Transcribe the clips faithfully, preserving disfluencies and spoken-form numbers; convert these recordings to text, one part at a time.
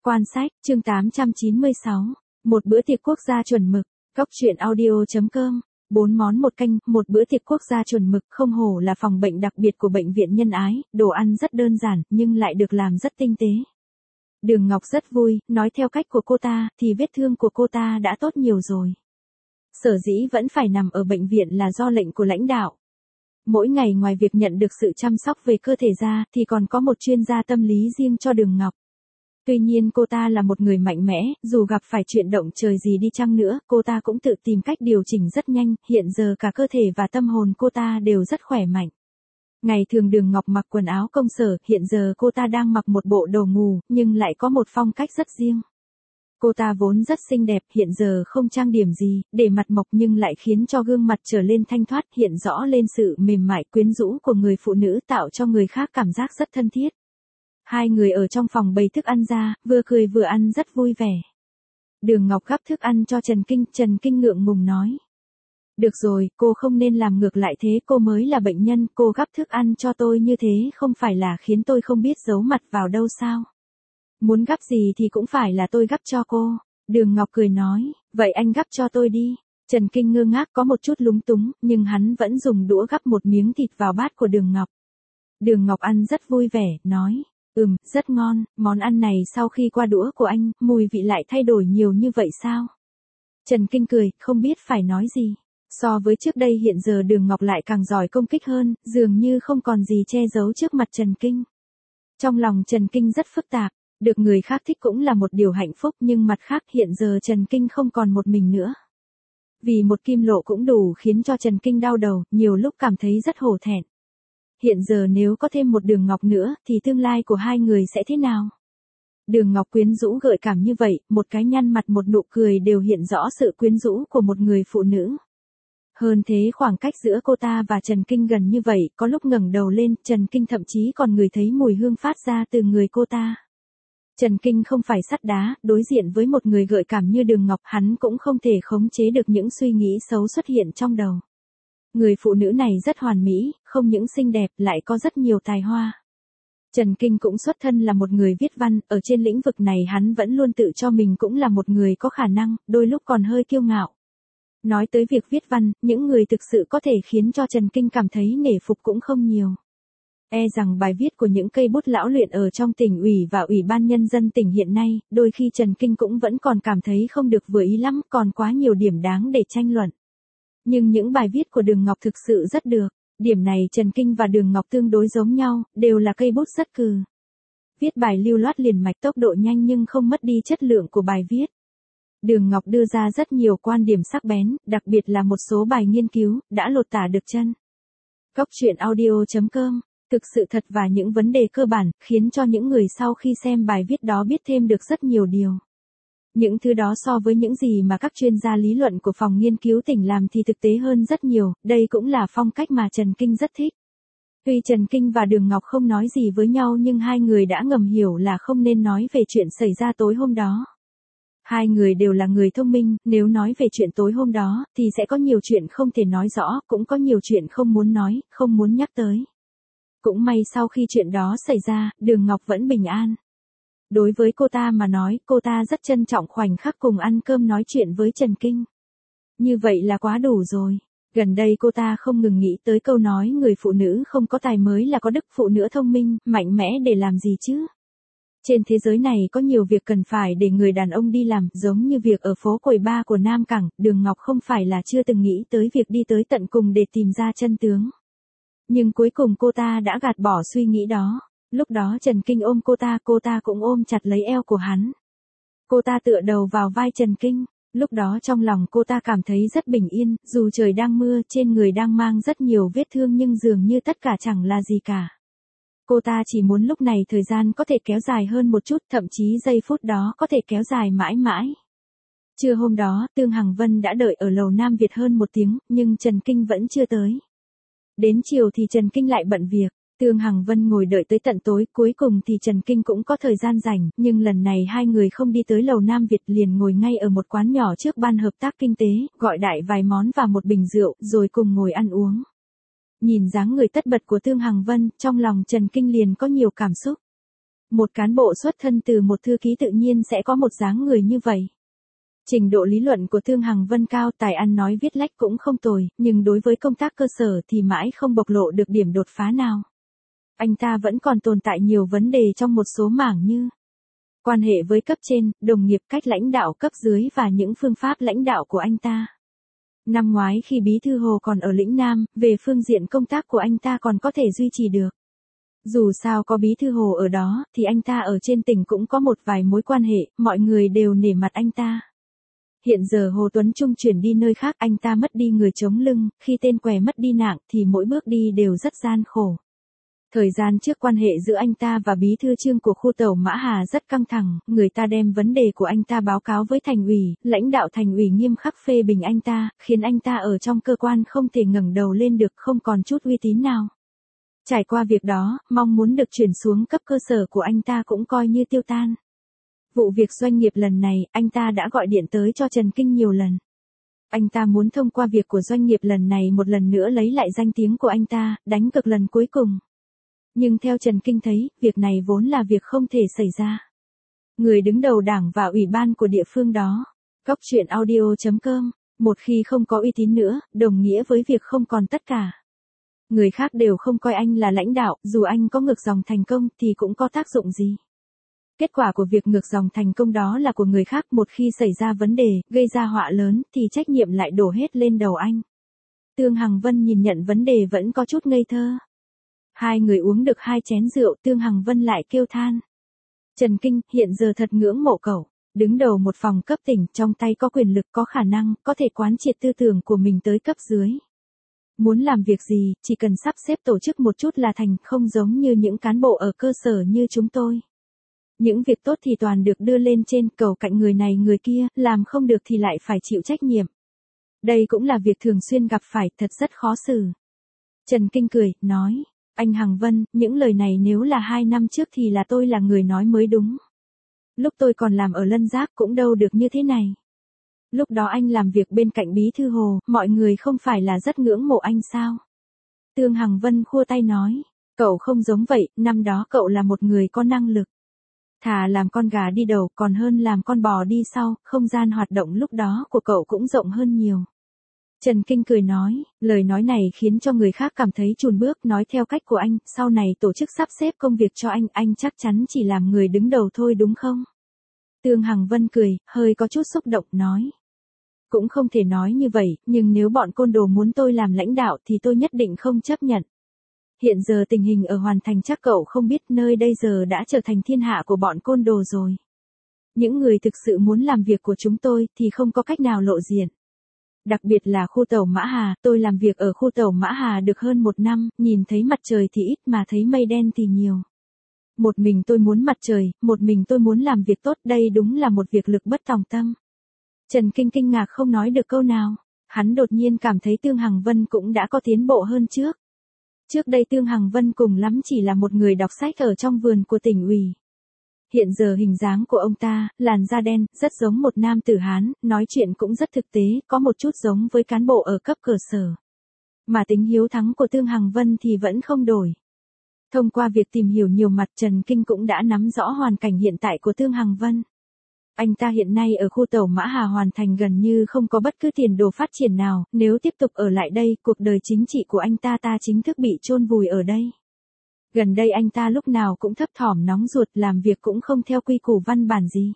Quan sách, chương tám trăm chín mươi sáu. Một bữa tiệc quốc gia chuẩn mực. Góc truyện audio chấm com. Bốn món một canh, một bữa tiệc quốc gia chuẩn mực, không hổ là phòng bệnh đặc biệt của bệnh viện Nhân Ái, đồ ăn rất đơn giản, nhưng lại được làm rất tinh tế. Đường Ngọc rất vui, nói theo cách của cô ta, thì vết thương của cô ta đã tốt nhiều rồi. Sở dĩ vẫn phải nằm ở bệnh viện là do lệnh của lãnh đạo. Mỗi ngày ngoài việc nhận được sự chăm sóc về cơ thể ra, thì còn có một chuyên gia tâm lý riêng cho Đường Ngọc. Tuy nhiên cô ta là một người mạnh mẽ, dù gặp phải chuyện động trời gì đi chăng nữa, cô ta cũng tự tìm cách điều chỉnh rất nhanh, hiện giờ cả cơ thể và tâm hồn cô ta đều rất khỏe mạnh. Ngày thường Đường Ngọc mặc quần áo công sở, hiện giờ cô ta đang mặc một bộ đồ ngủ, nhưng lại có một phong cách rất riêng. Cô ta vốn rất xinh đẹp, hiện giờ không trang điểm gì, để mặt mộc nhưng lại khiến cho gương mặt trở lên thanh thoát, hiện rõ lên sự mềm mại quyến rũ của người phụ nữ, tạo cho người khác cảm giác rất thân thiết. Hai người ở trong phòng bày thức ăn ra, vừa cười vừa ăn rất vui vẻ. Đường Ngọc gắp thức ăn cho Trần Kinh, Trần Kinh ngượng ngùng nói. Được rồi, cô không nên làm ngược lại thế, cô mới là bệnh nhân, cô gắp thức ăn cho tôi như thế không phải là khiến tôi không biết giấu mặt vào đâu sao? Muốn gắp gì thì cũng phải là tôi gắp cho cô. Đường Ngọc cười nói, vậy anh gắp cho tôi đi. Trần Kinh ngơ ngác có một chút lúng túng, nhưng hắn vẫn dùng đũa gắp một miếng thịt vào bát của Đường Ngọc. Đường Ngọc ăn rất vui vẻ, nói, ừm, rất ngon, món ăn này sau khi qua đũa của anh, mùi vị lại thay đổi nhiều như vậy sao? Trần Kinh cười, không biết phải nói gì. So với trước đây hiện giờ Đường Ngọc lại càng giỏi công kích hơn, dường như không còn gì che giấu trước mặt Trần Kinh. Trong lòng Trần Kinh rất phức tạp. Được người khác thích cũng là một điều hạnh phúc, nhưng mặt khác hiện giờ Trần Kinh không còn một mình nữa. Vì một kim lộ cũng đủ khiến cho Trần Kinh đau đầu, nhiều lúc cảm thấy rất hổ thẹn. Hiện giờ nếu có thêm một Đường Ngọc nữa, thì tương lai của hai người sẽ thế nào? Đường Ngọc quyến rũ gợi cảm như vậy, một cái nhăn mặt một nụ cười đều hiện rõ sự quyến rũ của một người phụ nữ. Hơn thế khoảng cách giữa cô ta và Trần Kinh gần như vậy, có lúc ngẩng đầu lên, Trần Kinh thậm chí còn ngửi thấy mùi hương phát ra từ người cô ta. Trần Kinh không phải sắt đá, đối diện với một người gợi cảm như Đường Ngọc, hắn cũng không thể khống chế được những suy nghĩ xấu xuất hiện trong đầu. Người phụ nữ này rất hoàn mỹ, không những xinh đẹp, lại có rất nhiều tài hoa. Trần Kinh cũng xuất thân là một người viết văn, ở trên lĩnh vực này hắn vẫn luôn tự cho mình cũng là một người có khả năng, đôi lúc còn hơi kiêu ngạo. Nói tới việc viết văn, những người thực sự có thể khiến cho Trần Kinh cảm thấy nể phục cũng không nhiều. E rằng bài viết của những cây bút lão luyện ở trong tỉnh ủy và ủy ban nhân dân tỉnh hiện nay, đôi khi Trần Kinh cũng vẫn còn cảm thấy không được vừa ý lắm, còn quá nhiều điểm đáng để tranh luận. Nhưng những bài viết của Đường Ngọc thực sự rất được, điểm này Trần Kinh và Đường Ngọc tương đối giống nhau, đều là cây bút rất cừ. Viết bài lưu loát liền mạch, tốc độ nhanh nhưng không mất đi chất lượng của bài viết. Đường Ngọc đưa ra rất nhiều quan điểm sắc bén, đặc biệt là một số bài nghiên cứu, đã lột tả được chân. Góc truyện audio chấm com. Thực sự thật và những vấn đề cơ bản, khiến cho những người sau khi xem bài viết đó biết thêm được rất nhiều điều. Những thứ đó so với những gì mà các chuyên gia lý luận của phòng nghiên cứu tỉnh làm thì thực tế hơn rất nhiều, đây cũng là phong cách mà Trần Kinh rất thích. Tuy Trần Kinh và Đường Ngọc không nói gì với nhau nhưng hai người đã ngầm hiểu là không nên nói về chuyện xảy ra tối hôm đó. Hai người đều là người thông minh, nếu nói về chuyện tối hôm đó, thì sẽ có nhiều chuyện không thể nói rõ, cũng có nhiều chuyện không muốn nói, không muốn nhắc tới. Cũng may sau khi chuyện đó xảy ra, Đường Ngọc vẫn bình an. Đối với cô ta mà nói, cô ta rất trân trọng khoảnh khắc cùng ăn cơm nói chuyện với Trần Kinh. Như vậy là quá đủ rồi. Gần đây cô ta không ngừng nghĩ tới câu nói người phụ nữ không có tài mới là có đức, phụ nữ thông minh, mạnh mẽ để làm gì chứ? Trên thế giới này có nhiều việc cần phải để người đàn ông đi làm, giống như việc ở phố quầy bar của Nam Cảng, Đường Ngọc không phải là chưa từng nghĩ tới việc đi tới tận cùng để tìm ra chân tướng. Nhưng cuối cùng cô ta đã gạt bỏ suy nghĩ đó. Lúc đó Trần Kinh ôm cô ta, cô ta cũng ôm chặt lấy eo của hắn. Cô ta tựa đầu vào vai Trần Kinh. Lúc đó trong lòng cô ta cảm thấy rất bình yên, dù trời đang mưa, trên người đang mang rất nhiều vết thương nhưng dường như tất cả chẳng là gì cả. Cô ta chỉ muốn lúc này thời gian có thể kéo dài hơn một chút, thậm chí giây phút đó có thể kéo dài mãi mãi. Trưa hôm đó, Tương Hằng Vân đã đợi ở lầu Nam Việt hơn một tiếng, nhưng Trần Kinh vẫn chưa tới. Đến chiều thì Trần Kinh lại bận việc, Tương Hằng Vân ngồi đợi tới tận tối, cuối cùng thì Trần Kinh cũng có thời gian rảnh, nhưng lần này hai người không đi tới lầu Nam Việt liền ngồi ngay ở một quán nhỏ trước ban hợp tác kinh tế, gọi đại vài món và một bình rượu, rồi cùng ngồi ăn uống. Nhìn dáng người tất bật của Tương Hằng Vân, trong lòng Trần Kinh liền có nhiều cảm xúc. Một cán bộ xuất thân từ một thư ký tự nhiên sẽ có một dáng người như vậy. Trình độ lý luận của Tương Hằng Vân cao, tài ăn nói viết lách cũng không tồi, nhưng đối với công tác cơ sở thì mãi không bộc lộ được điểm đột phá nào. Anh ta vẫn còn tồn tại nhiều vấn đề trong một số mảng như quan hệ với cấp trên, đồng nghiệp, cách lãnh đạo cấp dưới và những phương pháp lãnh đạo của anh ta. Năm ngoái khi Bí thư Hồ còn ở lĩnh Nam, về phương diện công tác của anh ta còn có thể duy trì được. Dù sao có Bí thư Hồ ở đó, thì anh ta ở trên tỉnh cũng có một vài mối quan hệ, mọi người đều nể mặt anh ta. Hiện giờ Hồ Tuấn Trung chuyển đi nơi khác, anh ta mất đi người chống lưng, khi tên què mất đi nạng thì mỗi bước đi đều rất gian khổ. Thời gian trước quan hệ giữa anh ta và bí thư Trương của khu Tẩu Mã Hà rất căng thẳng, người ta đem vấn đề của anh ta báo cáo với thành ủy, lãnh đạo thành ủy nghiêm khắc phê bình anh ta, khiến anh ta ở trong cơ quan không thể ngẩng đầu lên được, không còn chút uy tín nào. Trải qua việc đó, mong muốn được chuyển xuống cấp cơ sở của anh ta cũng coi như tiêu tan. Vụ việc doanh nghiệp lần này, anh ta đã gọi điện tới cho Trần Kinh nhiều lần. Anh ta muốn thông qua việc của doanh nghiệp lần này một lần nữa lấy lại danh tiếng của anh ta, đánh cược lần cuối cùng. Nhưng theo Trần Kinh thấy, việc này vốn là việc không thể xảy ra. Người đứng đầu đảng và ủy ban của địa phương đó, Cóc Truyện Audio chấm com, một khi không có uy tín nữa, đồng nghĩa với việc không còn tất cả. Người khác đều không coi anh là lãnh đạo, dù anh có ngược dòng thành công thì cũng có tác dụng gì. Kết quả của việc ngược dòng thành công đó là của người khác, một khi xảy ra vấn đề, gây ra họa lớn, thì trách nhiệm lại đổ hết lên đầu anh. Tương Hằng Vân nhìn nhận vấn đề vẫn có chút ngây thơ. Hai người uống được hai chén rượu, Tương Hằng Vân lại kêu than. Trần Kinh, hiện giờ thật ngưỡng mộ cậu, đứng đầu một phòng cấp tỉnh, trong tay có quyền lực, có khả năng, có thể quán triệt tư tưởng của mình tới cấp dưới. Muốn làm việc gì, chỉ cần sắp xếp tổ chức một chút là thành, không giống như những cán bộ ở cơ sở như chúng tôi. Những việc tốt thì toàn được đưa lên trên, cầu cạnh người này người kia, làm không được thì lại phải chịu trách nhiệm. Đây cũng là việc thường xuyên gặp phải, thật rất khó xử. Trần Kinh cười, nói, anh Hằng Vân, những lời này nếu là hai năm trước thì là tôi là người nói mới đúng. Lúc tôi còn làm ở Lân Giác cũng đâu được như thế này. Lúc đó anh làm việc bên cạnh Bí thư Hồ, mọi người không phải là rất ngưỡng mộ anh sao? Tương Hằng Vân khua tay nói, cậu không giống vậy, năm đó cậu là một người có năng lực. Thà làm con gà đi đầu còn hơn làm con bò đi sau, không gian hoạt động lúc đó của cậu cũng rộng hơn nhiều. Trần Kinh cười nói, lời nói này khiến cho người khác cảm thấy chùn bước, nói theo cách của anh, sau này tổ chức sắp xếp công việc cho anh, anh chắc chắn chỉ làm người đứng đầu thôi đúng không? Tương Hằng Vân cười, hơi có chút xúc động, nói. Cũng không thể nói như vậy, nhưng nếu bọn côn đồ muốn tôi làm lãnh đạo thì tôi nhất định không chấp nhận. Hiện giờ tình hình ở Hoàn Thành chắc cậu không biết, nơi đây giờ đã trở thành thiên hạ của bọn côn đồ rồi. Những người thực sự muốn làm việc của chúng tôi thì không có cách nào lộ diện. Đặc biệt là khu Tẩu Mã Hà, tôi làm việc ở khu Tẩu Mã Hà được hơn một năm, nhìn thấy mặt trời thì ít mà thấy mây đen thì nhiều. Một mình tôi muốn mặt trời, một mình tôi muốn làm việc tốt, đây đúng là một việc lực bất tòng tâm. Trần Kinh kinh ngạc không nói được câu nào, hắn đột nhiên cảm thấy Tương Hằng Vân cũng đã có tiến bộ hơn trước. Trước đây Tương Hằng Vân cùng lắm chỉ là một người đọc sách ở trong vườn của tỉnh ủy. Hiện giờ hình dáng của ông ta, làn da đen, rất giống một nam tử Hán, nói chuyện cũng rất thực tế, có một chút giống với cán bộ ở cấp cơ sở. Mà tính hiếu thắng của Tương Hằng Vân thì vẫn không đổi. Thông qua việc tìm hiểu nhiều mặt, Trần Kinh cũng đã nắm rõ hoàn cảnh hiện tại của Tương Hằng Vân. Anh ta hiện nay ở khu Tẩu Mã Hà Hoàn Thành gần như không có bất cứ tiền đồ phát triển nào, nếu tiếp tục ở lại đây, cuộc đời chính trị của anh ta ta chính thức bị chôn vùi ở đây. Gần đây anh ta lúc nào cũng thấp thỏm nóng ruột, làm việc cũng không theo quy củ văn bản gì.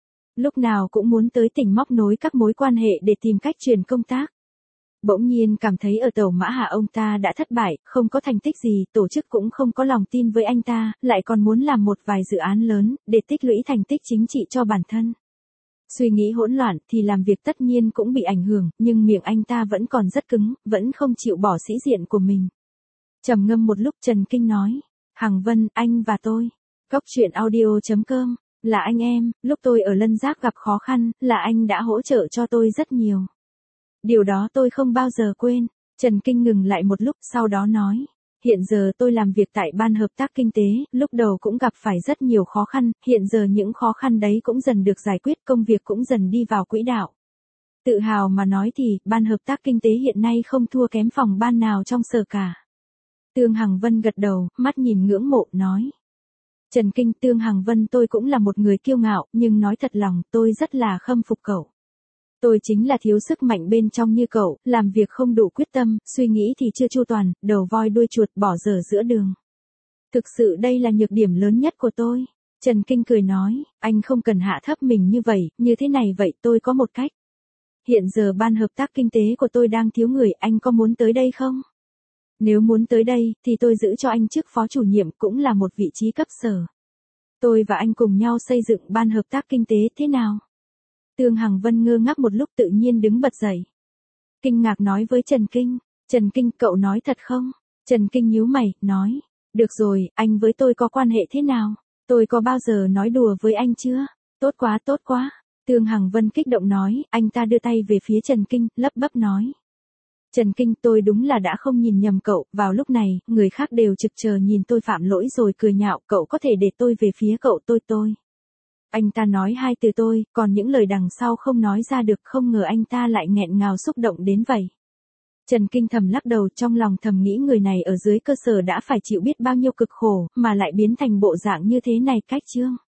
Lúc nào cũng muốn tới tỉnh móc nối các mối quan hệ để tìm cách truyền công tác. Bỗng nhiên cảm thấy ở Tẩu Mã Hà ông ta đã thất bại, không có thành tích gì, tổ chức cũng không có lòng tin với anh ta, lại còn muốn làm một vài dự án lớn, để tích lũy thành tích chính trị cho bản thân. Suy nghĩ hỗn loạn thì làm việc tất nhiên cũng bị ảnh hưởng, nhưng miệng anh ta vẫn còn rất cứng, vẫn không chịu bỏ sĩ diện của mình. Trầm ngâm một lúc, Trần Kinh nói, Hằng Vân, anh và tôi, Cóc Truyện Audio chấm com, là anh em, lúc tôi ở Lân Giác gặp khó khăn, là anh đã hỗ trợ cho tôi rất nhiều. Điều đó tôi không bao giờ quên. Trần Kinh ngừng lại một lúc, sau đó nói, hiện giờ tôi làm việc tại Ban Hợp tác Kinh tế, lúc đầu cũng gặp phải rất nhiều khó khăn, hiện giờ những khó khăn đấy cũng dần được giải quyết, công việc cũng dần đi vào quỹ đạo. Tự hào mà nói thì, Ban Hợp tác Kinh tế hiện nay không thua kém phòng ban nào trong sở cả. Tương Hằng Vân gật đầu, mắt nhìn ngưỡng mộ, nói. Trần Kinh, Tương Hằng Vân, tôi cũng là một người kiêu ngạo, nhưng nói thật lòng, tôi rất là khâm phục cậu. Tôi chính là thiếu sức mạnh bên trong như cậu, làm việc không đủ quyết tâm, suy nghĩ thì chưa chu toàn, đầu voi đuôi chuột, bỏ dở giữa đường. Thực sự đây là nhược điểm lớn nhất của tôi. Trần Kinh cười nói, anh không cần hạ thấp mình như vậy, như thế này vậy tôi có một cách. Hiện giờ ban hợp tác kinh tế của tôi đang thiếu người, anh có muốn tới đây không? Nếu muốn tới đây, thì tôi giữ cho anh chức phó chủ nhiệm, cũng là một vị trí cấp sở. Tôi và anh cùng nhau xây dựng ban hợp tác kinh tế, thế nào? Tương Hằng Vân ngơ ngác một lúc, tự nhiên đứng bật dậy. Kinh ngạc nói với Trần Kinh, Trần Kinh, cậu nói thật không? Trần Kinh nhíu mày, nói, được rồi, anh với tôi có quan hệ thế nào? Tôi có bao giờ nói đùa với anh chưa? Tốt quá, tốt quá. Tương Hằng Vân kích động nói, anh ta đưa tay về phía Trần Kinh, lấp bấp nói. Trần Kinh, tôi đúng là đã không nhìn nhầm cậu, vào lúc này, người khác đều trực chờ nhìn tôi phạm lỗi rồi cười nhạo, cậu có thể để tôi về phía cậu tôi tôi. Anh ta nói hai từ tôi, còn những lời đằng sau không nói ra được, không ngờ anh ta lại nghẹn ngào xúc động đến vậy. Trần Kinh thầm lắc đầu, trong lòng thầm nghĩ người này ở dưới cơ sở đã phải chịu biết bao nhiêu cực khổ, mà lại biến thành bộ dạng như thế này cách chương.